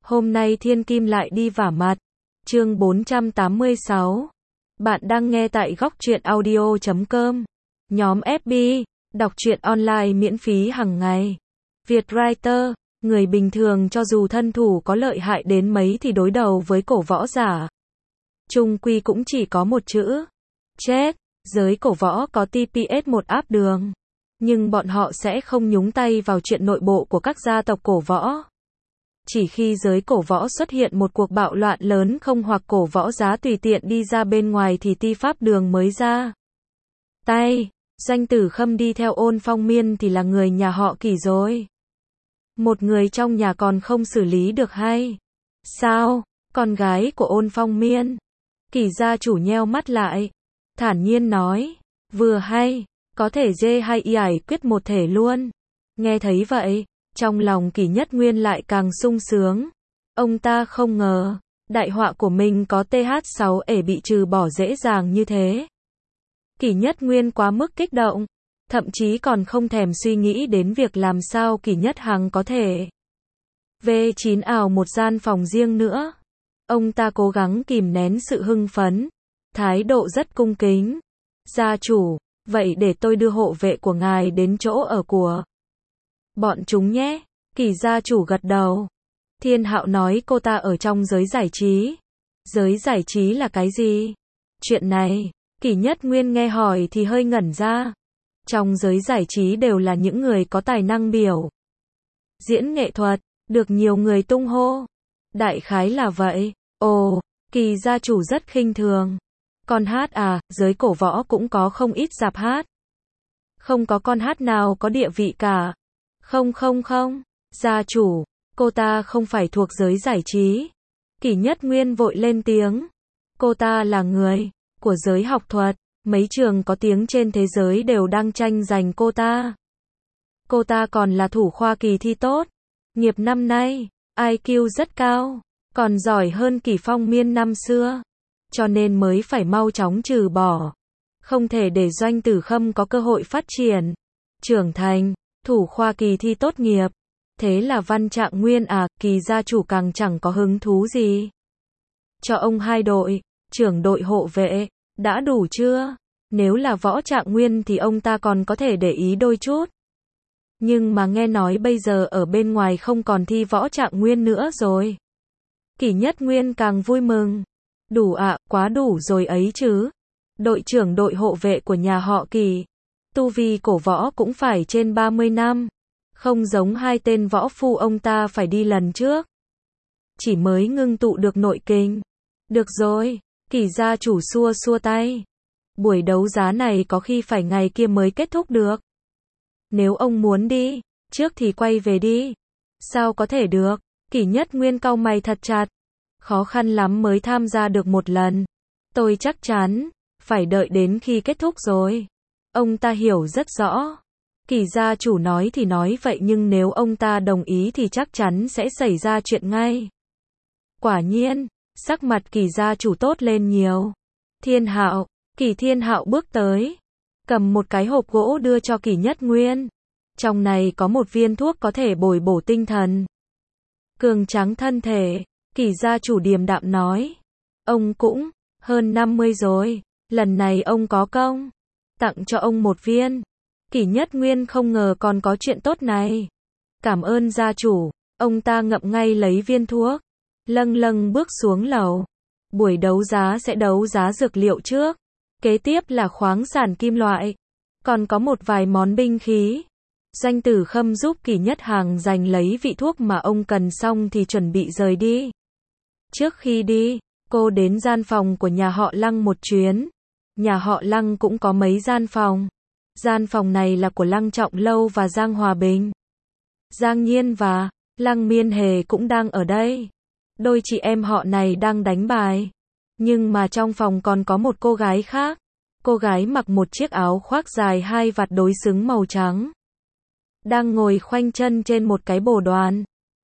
Hôm nay Thiên Kim lại đi vả mặt. Chương 486. Bạn đang nghe tại góc truyện audio.com. Nhóm FB, đọc truyện online miễn phí hàng ngày. Vietwriter, người bình thường cho dù thân thủ có lợi hại đến mấy thì đối đầu với cổ võ giả chung quy cũng chỉ có một chữ. Chết, giới cổ võ có TPS một áp đường. Nhưng bọn họ sẽ không nhúng tay vào chuyện nội bộ của các gia tộc cổ võ. Chỉ khi giới cổ võ xuất hiện một cuộc bạo loạn lớn không hoặc cổ võ giá tùy tiện đi ra bên ngoài thì ti pháp đường mới ra tay. Doanh Tử Khâm đi theo Ôn Phong Miên thì là người nhà họ Kỷ rồi. Một người trong nhà còn không xử lý được hay sao? Con gái của Ôn Phong Miên. Kỷ gia chủ nheo mắt lại, thản nhiên nói, vừa hay, có thể dê hay giải quyết một thể luôn. Nghe thấy vậy, trong lòng Kỷ Nhất Nguyên lại càng sung sướng. Ông ta không ngờ, đại họa của mình có TH6 ể bị trừ bỏ dễ dàng như thế. Kỷ Nhất Nguyên quá mức kích động, thậm chí còn không thèm suy nghĩ đến việc làm sao Kỷ Nhất Hằng có thể V9 ảo một gian phòng riêng nữa. Ông ta cố gắng kìm nén sự hưng phấn, thái độ rất cung kính. Gia chủ, vậy để tôi đưa hộ vệ của ngài đến chỗ ở của bọn chúng nhé. Kỷ gia chủ gật đầu. Thiên Hạo nói cô ta ở trong giới giải trí. Giới giải trí là cái gì? Chuyện này, Kỷ Nhất Nguyên nghe hỏi thì hơi ngẩn ra. Trong giới giải trí đều là những người có tài năng biểu diễn nghệ thuật, được nhiều người tung hô. Đại khái là vậy. Ồ, Kỷ gia chủ rất khinh thường. Con hát à, giới cổ võ cũng có không ít rạp hát. Không có con hát nào có địa vị cả. Không, gia chủ, cô ta không phải thuộc giới giải trí. Kỷ Nhất Nguyên vội lên tiếng. Cô ta là người của giới học thuật, mấy trường có tiếng trên thế giới đều đang tranh giành cô ta. Cô ta còn là thủ khoa kỳ thi tốt, nghiệp năm nay, IQ rất cao, còn giỏi hơn Kỷ Phong Miên năm xưa. Cho nên mới phải mau chóng trừ bỏ. Không thể để Doanh Tử Khâm có cơ hội phát triển, trưởng thành, thủ khoa kỳ thi tốt nghiệp. Thế là Văn Trạng Nguyên à, Kỷ gia chủ càng chẳng có hứng thú gì. Cho ông 2 đội, trưởng đội hộ vệ, đã đủ chưa? Nếu là Võ Trạng Nguyên thì ông ta còn có thể để ý đôi chút. Nhưng mà nghe nói bây giờ ở bên ngoài không còn thi Võ Trạng Nguyên nữa rồi. Kỷ Nhất Nguyên càng vui mừng. Đủ ạ, quá đủ rồi ấy chứ. Đội trưởng đội hộ vệ của nhà họ Kỷ, tu vi cổ võ cũng phải trên 30 năm. Không giống 2 tên võ phu ông ta phải đi lần trước. Chỉ mới ngưng tụ được nội kinh. Được rồi, Kỷ gia chủ xua xua tay. Buổi đấu giá này có khi phải ngày kia mới kết thúc được. Nếu ông muốn đi trước thì quay về đi. Sao có thể được? Kỷ Nhất Nguyên cau mày thật chặt. Khó khăn lắm mới tham gia được một lần. Tôi chắc chắn phải đợi đến khi kết thúc rồi. Ông ta hiểu rất rõ. Kỷ gia chủ nói thì nói vậy nhưng nếu ông ta đồng ý thì chắc chắn sẽ xảy ra chuyện ngay. Quả nhiên, sắc mặt Kỷ gia chủ tốt lên nhiều. Thiên Hạo, Kỷ Thiên Hạo bước tới, cầm một cái hộp gỗ đưa cho Kỷ Nhất Nguyên. Trong này có một viên thuốc có thể bồi bổ tinh thần, cường tráng thân thể. Kỷ gia chủ điềm đạm nói. Ông cũng hơn 50 rồi, lần này ông có công tặng cho ông một viên. Kỷ Nhất Nguyên không ngờ còn có chuyện tốt này. Cảm ơn gia chủ. Ông ta ngậm ngay lấy viên thuốc, lâng lâng bước xuống lầu. Buổi đấu giá sẽ đấu giá dược liệu trước, kế tiếp là khoáng sản kim loại, còn có một vài món binh khí. Doanh Tử Khâm giúp Kỷ Nhất Hằng giành lấy vị thuốc mà ông cần xong thì chuẩn bị rời đi. Trước khi đi, cô đến gian phòng của nhà họ Lăng một chuyến. Nhà họ Lăng cũng có mấy gian phòng. Gian phòng này là của Lăng Trọng Lâu và Giang Hòa Bình. Giang Nhiên và Lăng Miên Hề cũng đang ở đây. Đôi chị em họ này đang đánh bài. Nhưng mà trong phòng còn có một cô gái khác. Cô gái mặc một chiếc áo khoác dài 2 vạt đối xứng màu trắng. Đang ngồi khoanh chân trên một cái bồ đoàn.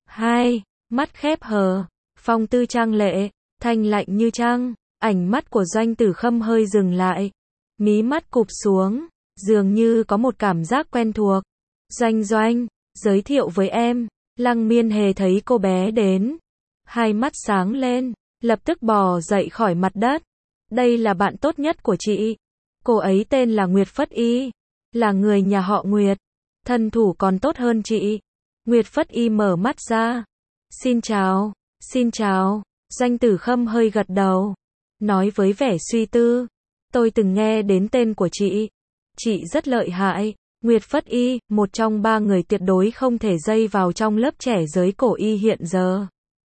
Mắt khép hờ, phong tư trang lệ, thanh lạnh như trăng. Ánh mắt của Doanh Tử Khâm hơi dừng lại. Mí mắt cụp xuống, dường như có một cảm giác quen thuộc. Doanh, giới thiệu với em. Lăng Miên Hề thấy cô bé đến, Hai mắt sáng lên, lập tức bò dậy khỏi mặt đất. Đây là bạn tốt nhất của chị. Cô ấy tên là Nguyệt Phất Y, là người nhà họ Nguyệt. Thân thủ còn tốt hơn chị. Nguyệt Phất Y mở mắt ra. Xin chào, xin chào. Doanh Tử Khâm hơi gật đầu, nói với vẻ suy tư. Tôi từng nghe đến tên của chị. Chị rất lợi hại. Nguyệt Phất Y, một trong 3 người tuyệt đối không thể dây vào trong lớp trẻ giới cổ y hiện giờ.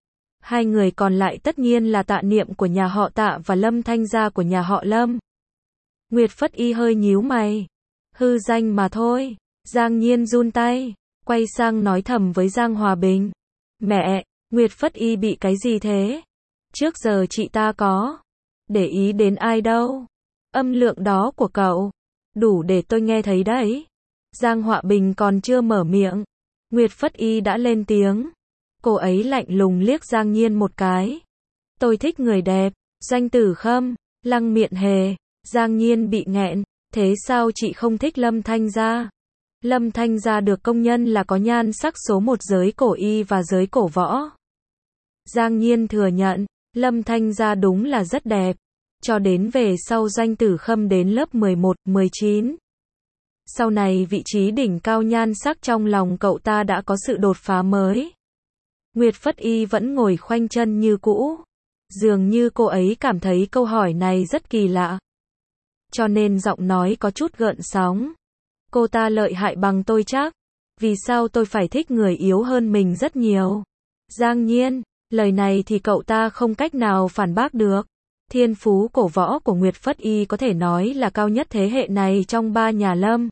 2 người còn lại tất nhiên là Tạ Niệm của nhà họ Tạ và Lâm Thanh Gia của nhà họ Lâm. Nguyệt Phất Y hơi nhíu mày. Hư danh mà thôi. Giang Nhiên run tay, quay sang nói thầm với Giang Hòa Bình. Mẹ, Nguyệt Phất Y bị cái gì thế? Trước giờ chị ta có để ý đến ai đâu. Âm lượng đó của cậu đủ để tôi nghe thấy đấy. Giang Hòa Bình còn chưa mở miệng, Nguyệt Phất Y đã lên tiếng. Cô ấy lạnh lùng liếc Giang Nhiên một cái. Tôi thích người đẹp. Doanh Tử Khâm, Lăng Miện Hề. Giang Nhiên bị nghẹn. Thế sao chị không thích Lâm Thanh Gia? Lâm Thanh Gia được công nhận là có nhan sắc số 1 giới cổ y và giới cổ võ. Giang Nhiên thừa nhận, Lâm Thanh Gia đúng là rất đẹp. Cho đến về sau Doanh Tử Khâm đến lớp 11, 19. Sau này vị trí đỉnh cao nhan sắc trong lòng cậu ta đã có sự đột phá mới. Nguyệt Phất Y vẫn ngồi khoanh chân như cũ. Dường như cô ấy cảm thấy câu hỏi này rất kỳ lạ. Cho nên giọng nói có chút gợn sóng. Cô ta lợi hại bằng tôi chắc. Vì sao tôi phải thích người yếu hơn mình rất nhiều? Giang Nhiên, lời này thì cậu ta không cách nào phản bác được. Thiên phú cổ võ của Nguyệt Phất Y có thể nói là cao nhất thế hệ này trong 3 nhà Lâm,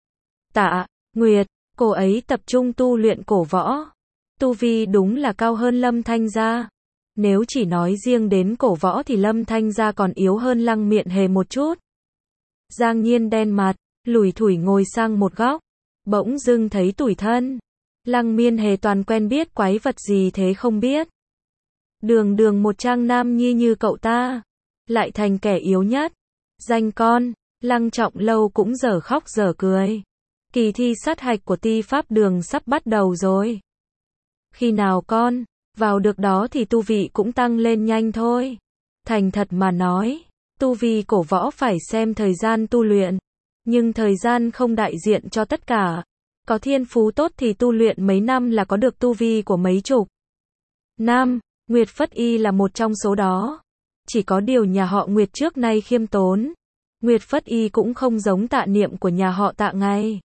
Tạ, Nguyệt. Cô ấy tập trung tu luyện cổ võ. Tu vi đúng là cao hơn Lâm Thanh Gia. Nếu chỉ nói riêng đến cổ võ thì Lâm Thanh Gia còn yếu hơn Lăng Miện Hề một chút. Giang Nhiên đen mặt, lủi thủi ngồi sang một góc. Bỗng dưng thấy tủi thân. Lăng Miên Hề toàn quen biết quái vật gì thế không biết. Đường đường một trang nam nhi như cậu ta, lại thành kẻ yếu nhất. Danh con, Lăng Trọng Lâu cũng dở khóc dở cười. Kỳ thi sát hạch của Ti Pháp Đường sắp bắt đầu rồi. Khi nào con vào được đó thì tu vị cũng tăng lên nhanh thôi. Thành thật mà nói, tu vi cổ võ phải xem thời gian tu luyện. Nhưng thời gian không đại diện cho tất cả. Có thiên phú tốt thì tu luyện mấy năm là có được tu vi của mấy chục năm. Nguyệt Phất Y là một trong số đó. Chỉ có điều nhà họ Nguyệt trước nay khiêm tốn. Nguyệt Phất Y cũng không giống Tạ Niệm của nhà họ Tạ ngày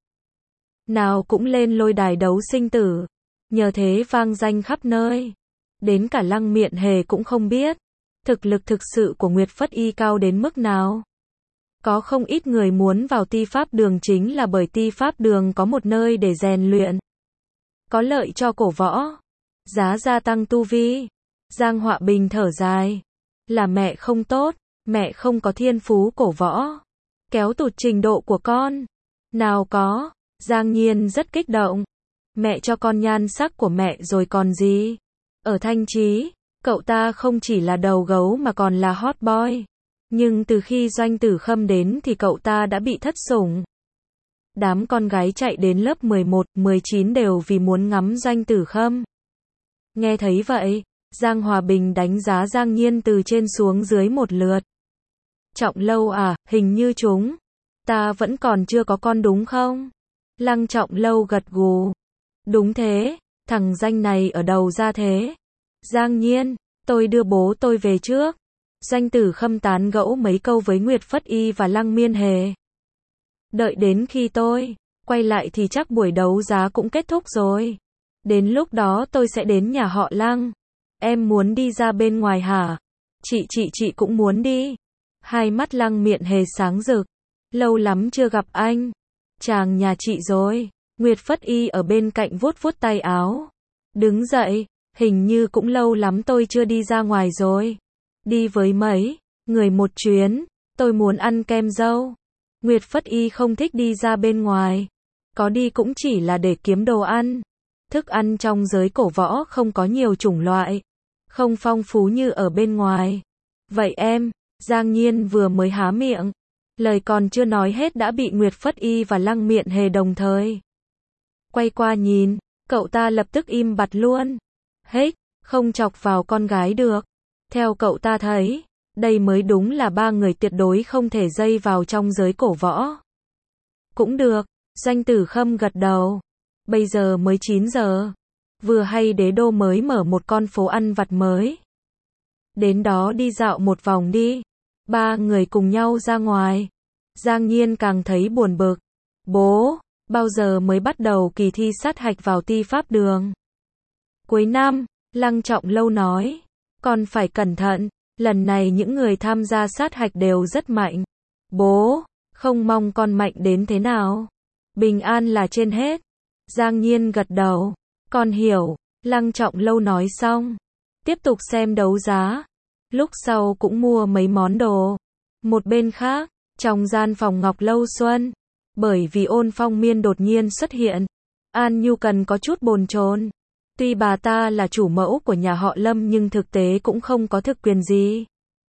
nào cũng lên lôi đài đấu sinh tử. Nhờ thế vang danh khắp nơi. Đến cả Lăng Miện Hề cũng không biết thực lực thực sự của Nguyệt Phất Y cao đến mức nào. Có không ít người muốn vào Ti Pháp Đường chính là bởi Ti Pháp Đường có một nơi để rèn luyện. Có lợi cho cổ võ. Giá gia tăng tu vi. Giang Họa Bình thở dài. Là mẹ không tốt. Mẹ không có thiên phú cổ võ. Kéo tụt trình độ của con. Nào có. Giang Nhiên rất kích động. Mẹ cho con nhan sắc của mẹ rồi còn gì. Ở Thanh Chí, cậu ta không chỉ là đầu gấu mà còn là hot boy. Nhưng từ khi Doanh Tử Khâm đến thì cậu ta đã bị thất sủng. Đám con gái chạy đến lớp 11, 19 đều vì muốn ngắm Doanh Tử Khâm. Nghe thấy vậy, Giang Hòa Bình đánh giá Giang Nhiên từ trên xuống dưới một lượt. Trọng Lâu à, hình như chúng ta vẫn còn chưa có con đúng không? Lăng Trọng Lâu gật gù. Đúng thế, thằng danh này ở đầu ra thế. Giang Nhiên, tôi đưa bố tôi về trước. Doanh Tử Khâm tán gẫu mấy câu với Nguyệt Phất Y và Lăng Miên Hề. Đợi đến khi tôi quay lại thì chắc buổi đấu giá cũng kết thúc rồi. Đến lúc đó tôi sẽ đến nhà họ Lăng. Em muốn đi ra bên ngoài hả? Chị cũng muốn đi. Hai mắt Lăng Miện Hề sáng rực. Lâu lắm chưa gặp anh. Chàng nhà chị rồi. Nguyệt Phất Y ở bên cạnh vuốt vuốt tay áo. Đứng dậy, hình như cũng lâu lắm tôi chưa đi ra ngoài rồi. Đi với mấy người một chuyến, tôi muốn ăn kem dâu. Nguyệt Phất Y không thích đi ra bên ngoài. Có đi cũng chỉ là để kiếm đồ ăn. Thức ăn trong giới cổ võ không có nhiều chủng loại. Không phong phú như ở bên ngoài. Vậy em, Giang Nhiên vừa mới há miệng. Lời còn chưa nói hết đã bị Nguyệt Phất Y và Lăng Miện Hề đồng thời quay qua nhìn. Cậu ta lập tức im bặt luôn. Hếch, không chọc vào con gái được. Theo cậu ta thấy, đây mới đúng là ba người tuyệt đối không thể dây vào trong giới cổ võ. Cũng được, Doanh Tử Khâm gật đầu. Bây giờ mới 9 giờ. Vừa hay đế đô mới mở một con phố ăn vặt mới. Đến đó đi dạo một vòng đi. Ba người cùng nhau ra ngoài. Giang Nhiên càng thấy buồn bực. Bố, bao giờ mới bắt đầu kỳ thi sát hạch vào Ti Pháp Đường? Cuối năm, Lăng Trọng Lâu nói. Con phải cẩn thận, lần này những người tham gia sát hạch đều rất mạnh. Bố, không mong con mạnh đến thế nào. Bình an là trên hết. Giang Nhiên gật đầu. Con hiểu, Lăng Trọng Lâu nói xong. Tiếp tục xem đấu giá. Lúc sau cũng mua mấy món đồ. Một bên khác, trong gian phòng Ngọc Lâu Xuân, bởi vì Ôn Phong Miên đột nhiên xuất hiện, An Nhu Cần có chút bồn chồn. Tuy bà ta là chủ mẫu của nhà họ Lâm nhưng thực tế cũng không có thực quyền gì.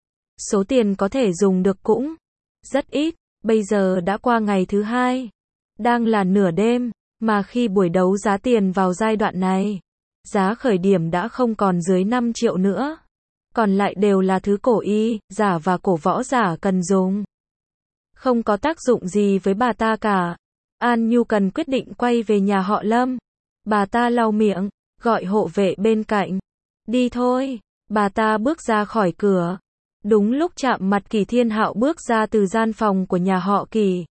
Số tiền có thể dùng được cũng rất ít. Bây giờ đã qua ngày thứ 2, đang là nửa đêm, mà khi buổi đấu giá tiền vào giai đoạn này, giá khởi điểm đã không còn dưới 5 triệu nữa. Còn lại đều là thứ cổ y, giả và cổ võ giả cần dùng. Không có tác dụng gì với bà ta cả. An Nhu Cần quyết định quay về nhà họ Lâm. Bà ta lau miệng, gọi hộ vệ bên cạnh. Đi thôi. Bà ta bước ra khỏi cửa. Đúng lúc chạm mặt Kỳ Thiên Hạo bước ra từ gian phòng của nhà họ Kỳ.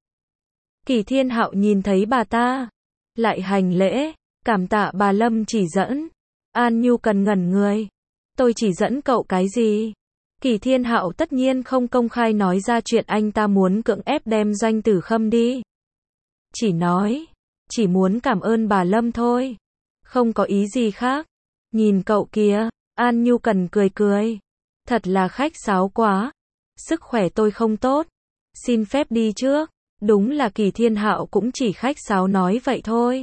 Kỳ Thiên Hạo nhìn thấy bà ta, lại hành lễ, cảm tạ bà Lâm chỉ dẫn. An Nhu Cần ngẩn người. Tôi chỉ dẫn cậu cái gì? Kỳ Thiên Hạo tất nhiên không công khai nói ra chuyện anh ta muốn cưỡng ép đem Doanh Tử Khâm đi. Chỉ nói, chỉ muốn cảm ơn bà Lâm thôi. Không có ý gì khác. Nhìn cậu kia, An Nhu Cần cười cười. Thật là khách sáo quá. Sức khỏe tôi không tốt. Xin phép đi trước. Đúng là Kỳ Thiên Hạo cũng chỉ khách sáo nói vậy thôi.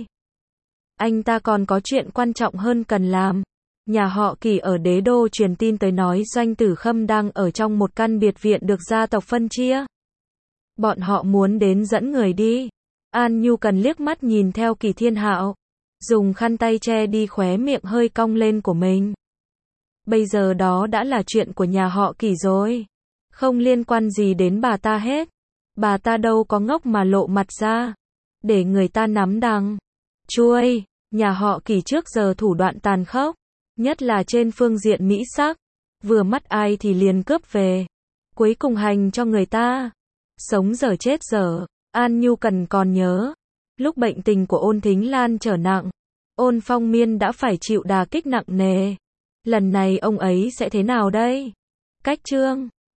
Anh ta còn có chuyện quan trọng hơn cần làm. Nhà họ Kỳ ở đế đô truyền tin tới nói Doanh Tử Khâm đang ở trong một căn biệt viện được gia tộc phân chia. Bọn họ muốn đến dẫn người đi. An Nhu Cần liếc mắt nhìn theo Kỳ Thiên Hạo, dùng khăn tay che đi khóe miệng hơi cong lên của mình. Bây giờ đó đã là chuyện của nhà họ Kỳ rồi. Không liên quan gì đến bà ta hết. Bà ta đâu có ngốc mà lộ mặt ra. Để người ta nắm đằng chui. Nhà họ Kỳ trước giờ thủ đoạn tàn khốc. Nhất là trên phương diện mỹ sắc. Vừa mắt ai thì liền cướp về. Cuối cùng hành cho người ta. Sống dở chết dở. An Nhu Cần còn nhớ. Lúc bệnh tình của Ôn Thính Lan trở nặng, Ôn Phong Miên đã phải chịu đả kích nặng nề. Lần này ông ấy sẽ thế nào đây? Cách chương